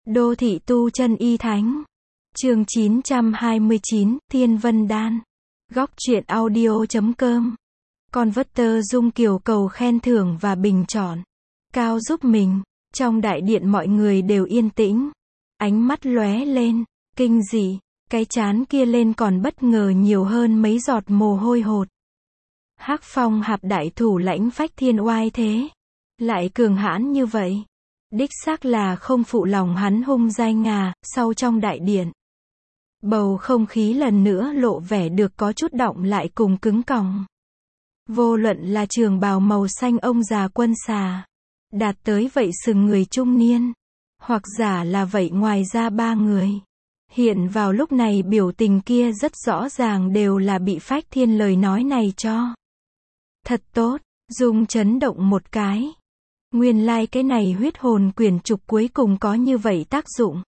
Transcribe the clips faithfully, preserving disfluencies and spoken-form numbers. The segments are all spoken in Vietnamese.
Đô thị tu chân y thánh. Chương chín trăm hai mươi chín, Thiên Vân Đan. Góc truyện audio chấm com. Converter Dung Kiều cầu khen thưởng và bình chọn. Cao giúp mình. Trong đại điện mọi người đều yên tĩnh. Ánh mắt lóe lên, kinh dị, cái trán kia lên còn bất ngờ nhiều hơn mấy giọt mồ hôi hột. Hắc Phong Hạp đại thủ lãnh phách thiên oai thế, lại cường hãn như vậy. Đích xác là không phụ lòng hắn hung dai ngà, sau trong đại điện. Bầu không khí lần nữa lộ vẻ được có chút động lại cùng cứng còng. Vô luận là trường bào màu xanh ông già quân xà, đạt tới vậy sừng người trung niên, hoặc giả là vậy ngoài ra ba người. Hiện vào lúc này biểu tình kia rất rõ ràng đều là bị phách thiên lời nói này cho. Thật tốt, Dung chấn động một cái. Nguyên lai like cái này huyết hồn quyển trục cuối cùng có như vậy tác dụng.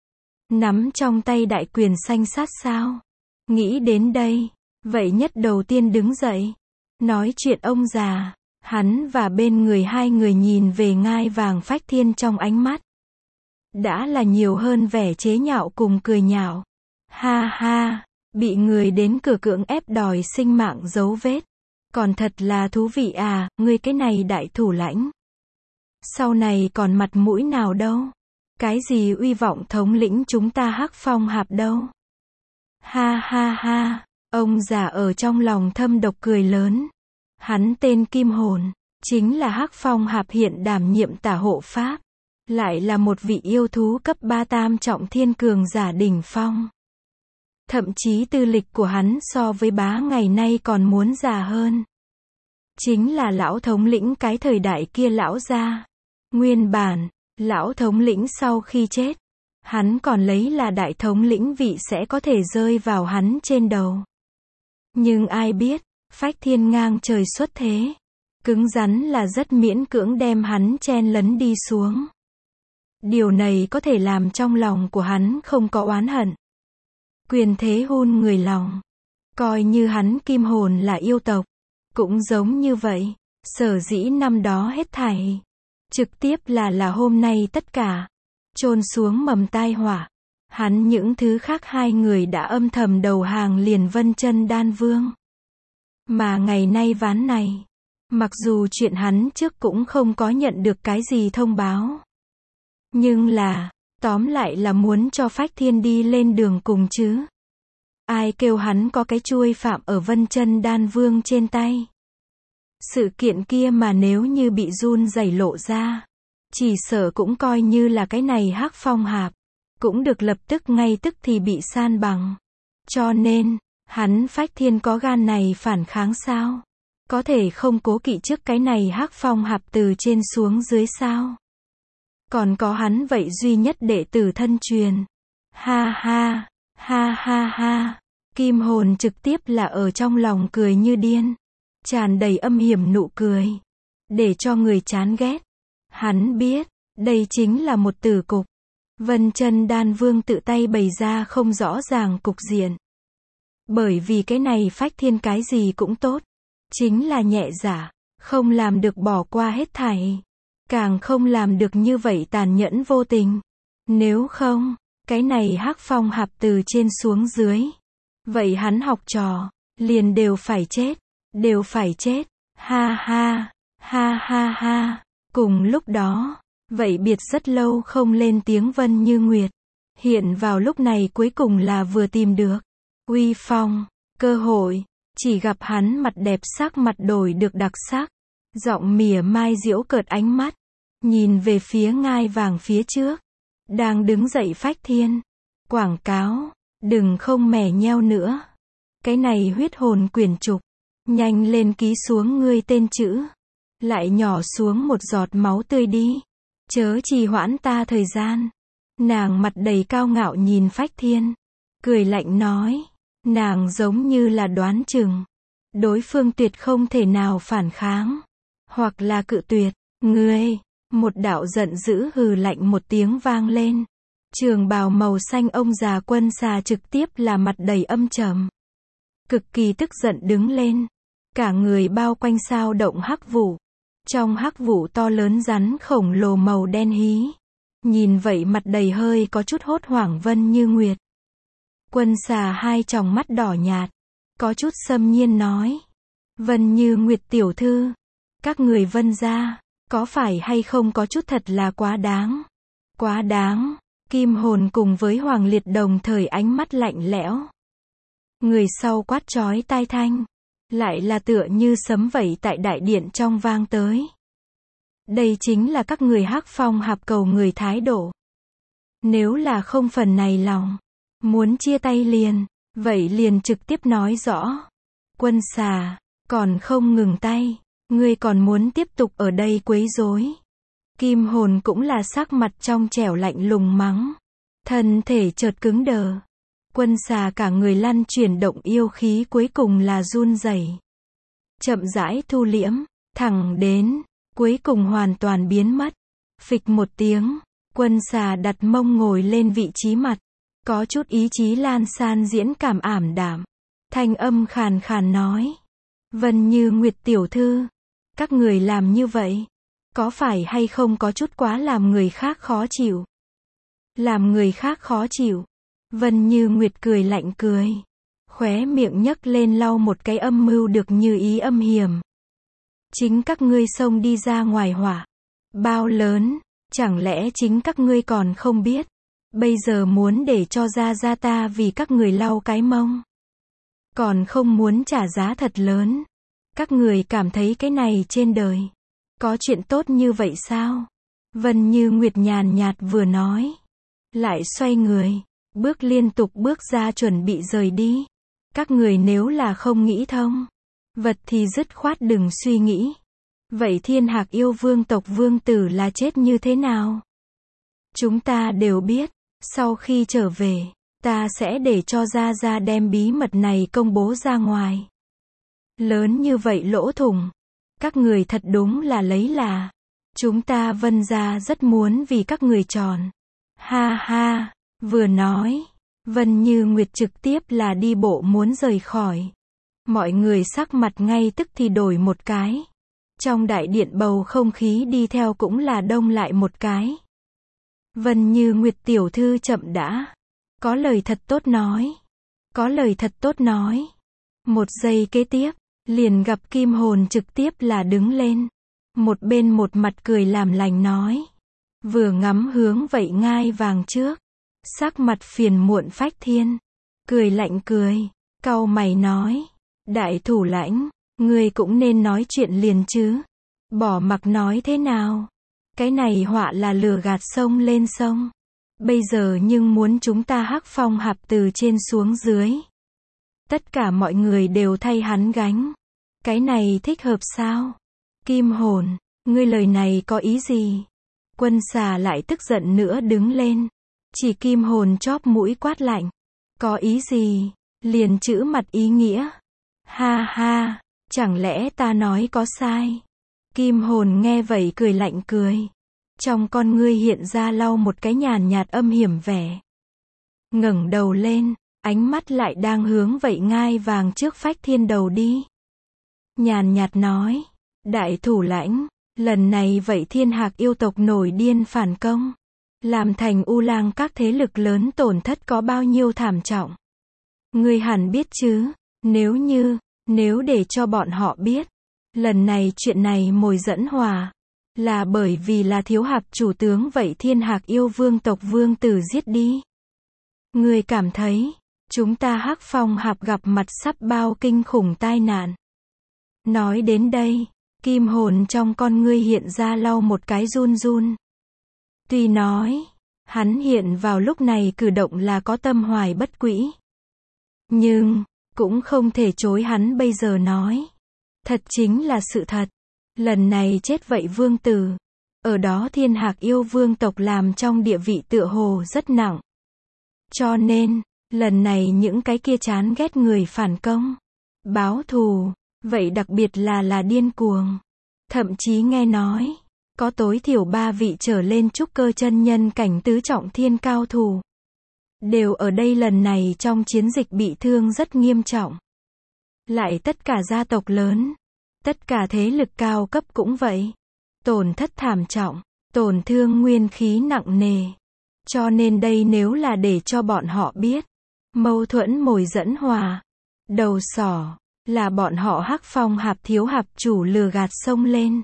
Nắm trong tay đại quyền xanh sát sao? Nghĩ đến đây, vậy nhất đầu tiên đứng dậy. Nói chuyện ông già, hắn và bên người hai người nhìn về ngai vàng phách thiên trong ánh mắt. Đã là nhiều hơn vẻ chế nhạo cùng cười nhạo. Ha ha, bị người đến cửa cưỡng ép đòi sinh mạng dấu vết. Còn thật là thú vị à, ngươi cái này đại thủ lãnh. Sau này còn mặt mũi nào đâu. Cái gì uy vọng thống lĩnh chúng ta Hắc Phong Hạp đâu. Ha ha ha, ông già ở trong lòng thâm độc cười lớn. Hắn tên Kim Hồn, chính là Hắc Phong Hạp hiện đảm nhiệm tả hộ pháp. Lại là một vị yêu thú cấp ba tam trọng thiên cường giả đỉnh phong. Thậm chí tư lịch của hắn so với bá ngày nay còn muốn già hơn. Chính là lão thống lĩnh cái thời đại kia lão gia. Nguyên bản, lão thống lĩnh sau khi chết, hắn còn lấy là đại thống lĩnh vị sẽ có thể rơi vào hắn trên đầu. Nhưng ai biết, phách thiên ngang trời xuất thế. Cứng rắn là rất miễn cưỡng đem hắn chen lấn đi xuống. Điều này có thể làm trong lòng của hắn không có oán hận. Quyền thế hôn người lòng. Coi như hắn Kim Hồn là yêu tộc. Cũng giống như vậy. Sở dĩ năm đó hết thảy. Trực tiếp là là hôm nay tất cả. Chôn xuống mầm tai họa. Hắn những thứ khác hai người đã âm thầm đầu hàng liền Vân Chân Đan Vương. Mà ngày nay ván này. Mặc dù chuyện hắn trước cũng không có nhận được cái gì thông báo. Nhưng là, tóm lại là muốn cho phách thiên đi lên đường cùng chứ. Ai kêu hắn có cái chuôi phạm ở Vân Chân Đan Vương trên tay. Sự kiện kia mà nếu như bị run rẩy lộ ra, chỉ sợ cũng coi như là cái này Hắc Phong Hạp, cũng được lập tức ngay tức thì bị san bằng. Cho nên, hắn phách thiên có gan này phản kháng sao? Có thể không cố kỵ trước cái này Hắc Phong Hạp từ trên xuống dưới sao? Còn có hắn vậy duy nhất đệ tử thân truyền. Ha ha, ha ha ha. Kim Hồn trực tiếp là ở trong lòng cười như điên. Tràn đầy âm hiểm nụ cười. Để cho người chán ghét. Hắn biết, đây chính là một tử cục. Vân Chân Đan Vương tự tay bày ra không rõ ràng cục diện. Bởi vì cái này phách thiên cái gì cũng tốt. Chính là nhẹ dạ, không làm được bỏ qua hết thảy. Càng không làm được như vậy tàn nhẫn vô tình. Nếu không, cái này Hắc Phong Hạp từ trên xuống dưới. Vậy hắn học trò, liền đều phải chết. Đều phải chết. Ha ha, ha ha ha. Cùng lúc đó, vậy biệt rất lâu không lên tiếng Vân Như Nguyệt. Hiện vào lúc này cuối cùng là vừa tìm được. Uy phong, cơ hội. Chỉ gặp hắn mặt đẹp sắc mặt đổi được đặc sắc. Giọng mỉa mai giễu cợt ánh mắt. Nhìn về phía ngai vàng phía trước. Đang đứng dậy phách thiên. Quảng cáo. Đừng không mè nheo nữa. Cái này huyết hồn quyển trục. Nhanh lên ký xuống ngươi tên chữ. Lại nhỏ xuống một giọt máu tươi đi. Chớ trì hoãn ta thời gian. Nàng mặt đầy cao ngạo nhìn phách thiên. Cười lạnh nói. Nàng giống như là đoán chừng. Đối phương tuyệt không thể nào phản kháng. Hoặc là cự tuyệt. Ngươi. Một đạo giận dữ hừ lạnh một tiếng vang lên. Trường bào màu xanh ông già quân xà trực tiếp là mặt đầy âm trầm. Cực kỳ tức giận đứng lên. Cả người bao quanh sao động hắc vụ. Trong hắc vụ to lớn rắn khổng lồ màu đen hí. Nhìn vậy mặt đầy hơi có chút hốt hoảng Vân Như Nguyệt. Quân Xà hai tròng mắt đỏ nhạt, có chút xâm nhiên nói. Vân Như Nguyệt tiểu thư, các người Vân gia, có phải hay không có chút thật là quá đáng. Quá đáng. Kim Hồn cùng với Hoàng Liệt đồng thời ánh mắt lạnh lẽo. Người sau quát chói tai thanh, lại là tựa như sấm vậy tại đại điện trong vang tới. Đây chính là các người Hắc Phong Hạp cầu người thái độ. Nếu là không phần này lòng, muốn chia tay liền, vậy liền trực tiếp nói rõ. Quân Xà, còn không ngừng tay, ngươi còn muốn tiếp tục ở đây quấy rối. Kim Hồn cũng là sắc mặt trong trẻo lạnh lùng mắng. Thân thể chợt cứng đờ. Quân Xà cả người lăn chuyển động yêu khí cuối cùng là run rẩy. Chậm rãi thu liễm, thẳng đến, cuối cùng hoàn toàn biến mất. Phịch một tiếng, Quân Xà đặt mông ngồi lên vị trí mặt. Có chút ý chí lan san diễn cảm ảm đạm. Thanh âm khàn khàn nói. Vân Như Nguyệt tiểu thư, các người làm như vậy, có phải hay không có chút quá làm người khác khó chịu? Làm người khác khó chịu. Vân Như Nguyệt cười lạnh cười. Khóe miệng nhấc lên lau một cái âm mưu được như ý âm hiểm. Chính các ngươi xông đi ra ngoài hỏa. Bao lớn, chẳng lẽ chính các ngươi còn không biết. Bây giờ muốn để cho ra ra ta vì các người lau cái mông. Còn không muốn trả giá thật lớn. Các người cảm thấy cái này trên đời có chuyện tốt như vậy sao? Vân Như Nguyệt nhàn nhạt vừa nói. Lại xoay người, bước liên tục bước ra chuẩn bị rời đi. Các người nếu là không nghĩ thông, vật thì dứt khoát đừng suy nghĩ. Vậy Thiên Hạc yêu vương tộc vương tử là chết như thế nào? Chúng ta đều biết, sau khi trở về, ta sẽ để cho Gia Gia đem bí mật này công bố ra ngoài. Lớn như vậy lỗ thủng, các người thật đúng là lấy là. Chúng ta Vân gia rất muốn vì các người tròn. Ha ha, vừa nói, Vân Như Nguyệt trực tiếp là đi bộ muốn rời khỏi. Mọi người sắc mặt ngay tức thì đổi một cái. Trong đại điện bầu không khí đi theo cũng là đông lại một cái. Vân Như Nguyệt tiểu thư chậm đã. Có lời thật tốt nói. Có lời thật tốt nói. Một giây kế tiếp, liền gặp Kim Hồn trực tiếp là đứng lên. Một bên một mặt cười làm lành nói. Vừa ngắm hướng vậy ngai vàng trước. Sắc mặt phiền muộn Phách Thiên. Cười lạnh cười. Cau mày nói. Đại thủ lãnh, ngươi cũng nên nói chuyện liền chứ. Bỏ mặc nói thế nào. Cái này họa là lừa gạt sông lên sông. Bây giờ nhưng muốn chúng ta Hắc Phong Hạp từ trên xuống dưới. Tất cả mọi người đều thay hắn gánh. Cái này thích hợp sao? Kim Hồn, ngươi lời này có ý gì? Quân Xà lại tức giận nữa đứng lên. Chỉ Kim Hồn chóp mũi quát lạnh. Có ý gì? Liền chữ mặt ý nghĩa. Ha ha, chẳng lẽ ta nói có sai? Kim Hồn nghe vậy cười lạnh cười. Trong con ngươi hiện ra lau một cái nhàn nhạt âm hiểm vẻ. Ngẩng đầu lên, ánh mắt lại đang hướng vậy ngai vàng trước Phách Thiên đầu đi. Nhàn nhạt nói, đại thủ lãnh, lần này vậy Thiên Hạc yêu tộc nổi điên phản công. Làm thành U Lang các thế lực lớn tổn thất có bao nhiêu thảm trọng. Ngươi hẳn biết chứ, nếu như, nếu để cho bọn họ biết. Lần này chuyện này mồi dẫn hòa. Là bởi vì là thiếu hạc chủ tướng vậy Thiên Hạc yêu vương tộc vương tử giết đi. Ngươi cảm thấy, chúng ta Hắc Phong Hạp gặp mặt sắp bao kinh khủng tai nạn. Nói đến đây, Kim Hồn trong con ngươi hiện ra lau một cái run run. Tuy nói, hắn hiện vào lúc này cử động là có tâm hoài bất quỹ. Nhưng, cũng không thể chối hắn bây giờ nói. Thật chính là sự thật. Lần này chết vậy vương tử. Ở đó Thiên Hạc yêu vương tộc làm trong địa vị tựa hồ rất nặng. Cho nên, lần này những cái kia chán ghét người phản công. Báo thù, vậy đặc biệt là là điên cuồng. Thậm chí nghe nói, có tối thiểu ba vị trở lên trúc cơ chân nhân cảnh tứ trọng thiên cao thủ. Đều ở đây lần này trong chiến dịch bị thương rất nghiêm trọng. Lại tất cả gia tộc lớn, tất cả thế lực cao cấp cũng vậy. Tổn thất thảm trọng, tổn thương nguyên khí nặng nề. Cho nên đây nếu là để cho bọn họ biết, mâu thuẫn mồi dẫn hòa, đầu sỏ, là bọn họ Hắc Phong Hạp thiếu hạp chủ lừa gạt xông lên.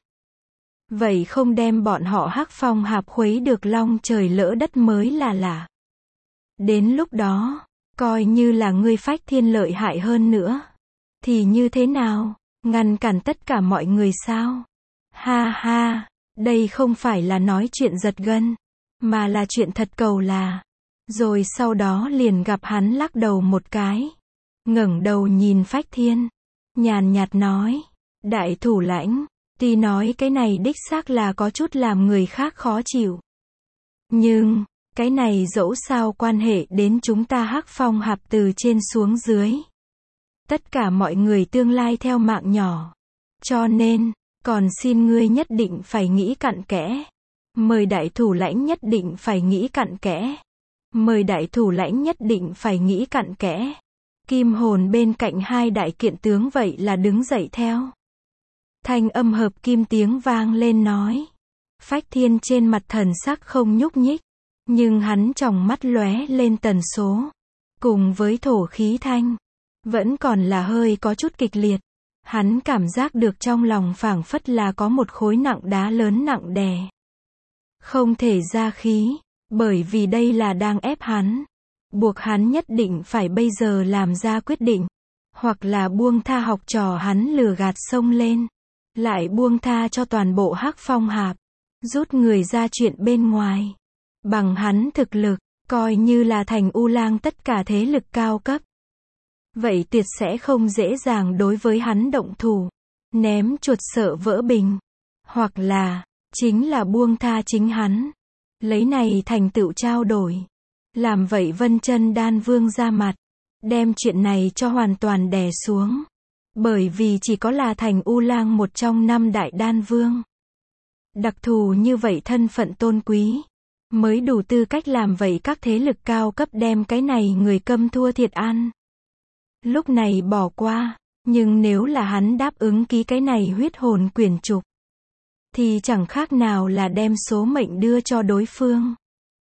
Vậy không đem bọn họ Hắc Phong Hạp khuấy được long trời lỡ đất mới là lạ. Đến lúc đó, coi như là ngươi Phách Thiên lợi hại hơn nữa, thì như thế nào? Ngăn cản tất cả mọi người sao? Ha ha, đây không phải là nói chuyện giật gân, mà là chuyện thật cầu là. Rồi sau đó liền gặp hắn lắc đầu một cái, ngẩng đầu nhìn Phách Thiên, nhàn nhạt nói, đại thủ lãnh, tuy nói cái này đích xác là có chút làm người khác khó chịu. Nhưng, cái này dẫu sao quan hệ đến chúng ta Hắc Phong Hạp từ trên xuống dưới. Tất cả mọi người tương lai theo mạng nhỏ. Cho nên, còn xin ngươi nhất định phải nghĩ cặn kẽ. Mời đại thủ lãnh nhất định phải nghĩ cặn kẽ. Mời đại thủ lãnh nhất định phải nghĩ cặn kẽ. Kim Hồn bên cạnh hai đại kiện tướng vậy là đứng dậy theo. Thanh âm hợp kim tiếng vang lên nói. Phách Thiên trên mặt thần sắc không nhúc nhích, nhưng hắn tròng mắt lóe lên tần số, cùng với thổ khí thanh, vẫn còn là hơi có chút kịch liệt. Hắn cảm giác được trong lòng phảng phất là có một khối nặng đá lớn nặng đè. Không thể ra khí, bởi vì đây là đang ép hắn. Buộc hắn nhất định phải bây giờ làm ra quyết định. Hoặc là buông tha học trò hắn lừa gạt xông lên. Lại buông tha cho toàn bộ Hắc Phong Hạp. Rút người ra chuyện bên ngoài. Bằng hắn thực lực, coi như là thành U Lang tất cả thế lực cao cấp. Vậy tuyệt sẽ không dễ dàng đối với hắn động thủ. Ném chuột sợ vỡ bình. Hoặc là, chính là buông tha chính hắn. Lấy này thành tựu trao đổi. Làm vậy Vân Chân Đan Vương ra mặt. Đem chuyện này cho hoàn toàn đè xuống. Bởi vì chỉ có là thành U Lang một trong năm đại đan vương. Đặc thù như vậy thân phận tôn quý. Mới đủ tư cách làm vậy các thế lực cao cấp đem cái này người câm thua thiệt ăn. Lúc này bỏ qua, nhưng nếu là hắn đáp ứng ký cái này huyết hồn quyển trục, thì chẳng khác nào là đem số mệnh đưa cho đối phương.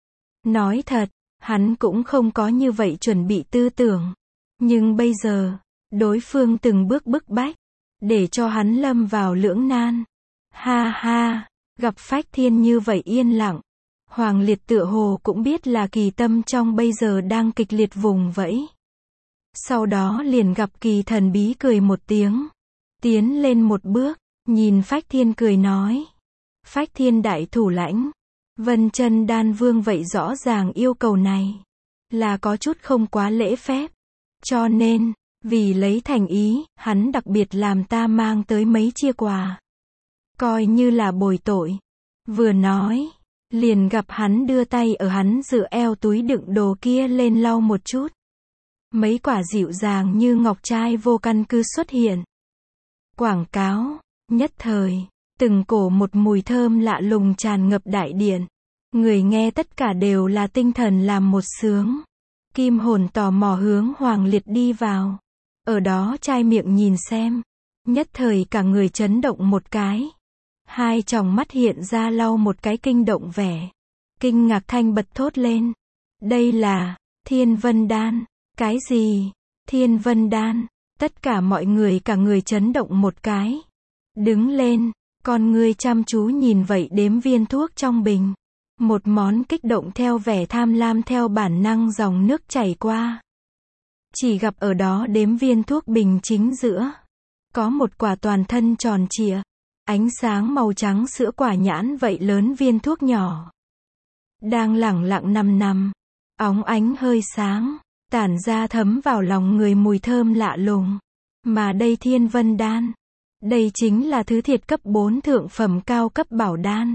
Nói thật, hắn cũng không có như vậy chuẩn bị tư tưởng. Nhưng bây giờ, đối phương từng bước bức bách, để cho hắn lâm vào lưỡng nan. Ha ha, gặp Phách Thiên như vậy yên lặng. Hoàng Liệt tựa hồ cũng biết là Kỳ Tâm trong bây giờ đang kịch liệt vùng vẫy. Sau đó liền gặp Kỳ Thần bí cười một tiếng. Tiến lên một bước, nhìn Phách Thiên cười nói. Phách Thiên đại thủ lãnh. Vân Chân Đan Vương vậy rõ ràng yêu cầu này. Là có chút không quá lễ phép. Cho nên, vì lấy thành ý, hắn đặc biệt làm ta mang tới mấy chia quà. Coi như là bồi tội. Vừa nói, liền gặp hắn đưa tay ở hắn dựa eo túi đựng đồ kia lên lau một chút. Mấy quả dịu dàng như ngọc trai vô căn cứ xuất hiện. Quảng cáo, nhất thời, từng cổ một mùi thơm lạ lùng tràn ngập đại điện. Người nghe tất cả đều là tinh thần làm một sướng. Kim Hồn tò mò hướng Hoàng Liệt đi vào. Ở đó chai miệng nhìn xem. Nhất thời cả người chấn động một cái. Hai tròng mắt hiện ra lau một cái kinh động vẻ. Kinh ngạc thanh bật thốt lên. Đây là Thiên Vân Đan. Cái gì? Thiên Vân Đan. Tất cả mọi người cả người chấn động một cái. Đứng lên, con ngươi chăm chú nhìn vậy đếm viên thuốc trong bình. Một món kích động theo vẻ tham lam theo bản năng dòng nước chảy qua. Chỉ gặp ở đó đếm viên thuốc bình chính giữa. Có một quả toàn thân tròn trịa. Ánh sáng màu trắng sữa quả nhãn vậy lớn viên thuốc nhỏ. Đang lẳng lặng nằm nằm. Óng ánh hơi sáng. Tản ra thấm vào lòng người mùi thơm lạ lùng. Mà đây Thiên Vân Đan. Đây chính là thứ thiệt cấp bốn thượng phẩm cao cấp bảo đan.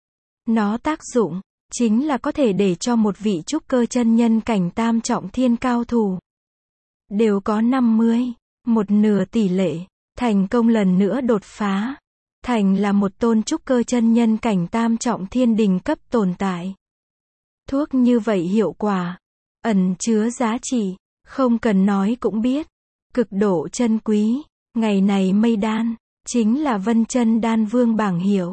Nó tác dụng, chính là có thể để cho một vị trúc cơ chân nhân cảnh tam trọng thiên cao thủ. Đều có năm mươi, một nửa tỷ lệ, thành công lần nữa đột phá. Thành là một tôn trúc cơ chân nhân cảnh tam trọng thiên đỉnh cấp tồn tại. Thuốc như vậy hiệu quả, ẩn chứa giá trị, không cần nói cũng biết. Cực độ chân quý, ngày này mây đan, chính là Vân Chân Đan Vương bảng hiệu.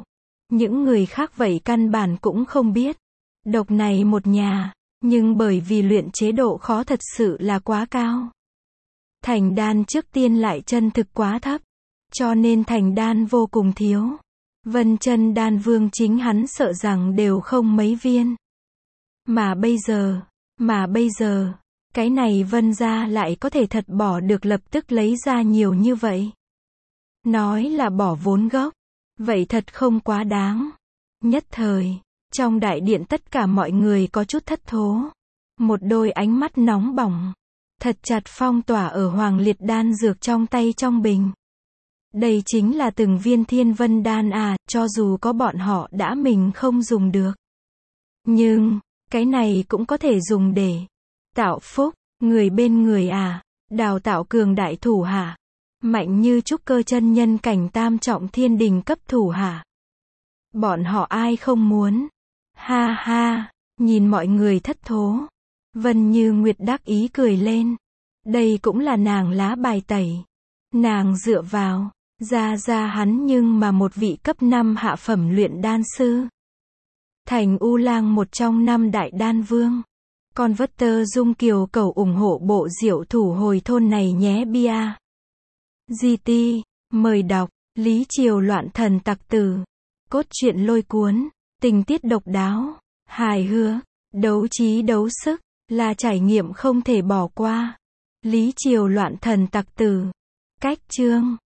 Những người khác vậy căn bản cũng không biết. Độc này một nhà, nhưng bởi vì luyện chế độ khó thật sự là quá cao. Thành đan trước tiên lại chân thực quá thấp, cho nên thành đan vô cùng thiếu. Vân Chân Đan Vương chính hắn sợ rằng đều không mấy viên. Mà bây giờ, mà bây giờ, cái này Vân gia lại có thể thật bỏ được lập tức lấy ra nhiều như vậy. Nói là bỏ vốn gốc, vậy thật không quá đáng. Nhất thời, trong đại điện tất cả mọi người có chút thất thố. Một đôi ánh mắt nóng bỏng, thật chặt phong tỏa ở Hoàng Liệt đan dược trong tay trong bình. Đây chính là từng viên Thiên Vân đan à, cho dù có bọn họ đã mình không dùng được. Nhưng, cái này cũng có thể dùng để tạo phúc, người bên người à, đào tạo cường đại thủ hạ, mạnh như trúc cơ chân nhân cảnh tam trọng thiên đình cấp thủ hạ. Bọn họ ai không muốn. Ha ha, nhìn mọi người thất thố. Vân Như Nguyệt đắc ý cười lên. Đây cũng là nàng lá bài tẩy. Nàng dựa vào, ra ra hắn nhưng mà một vị cấp năm hạ phẩm luyện đan sư. Thành U Lang một trong năm đại đan vương. Con vất tơ dung kiều cầu ủng hộ bộ diệu thủ hồi thôn này nhé bia. giê tê, mời đọc, Lý Triều loạn thần tặc tử. Cốt truyện lôi cuốn, tình tiết độc đáo, hài hước, đấu trí đấu sức, là trải nghiệm không thể bỏ qua. Lý Triều loạn thần tặc tử. Cách chương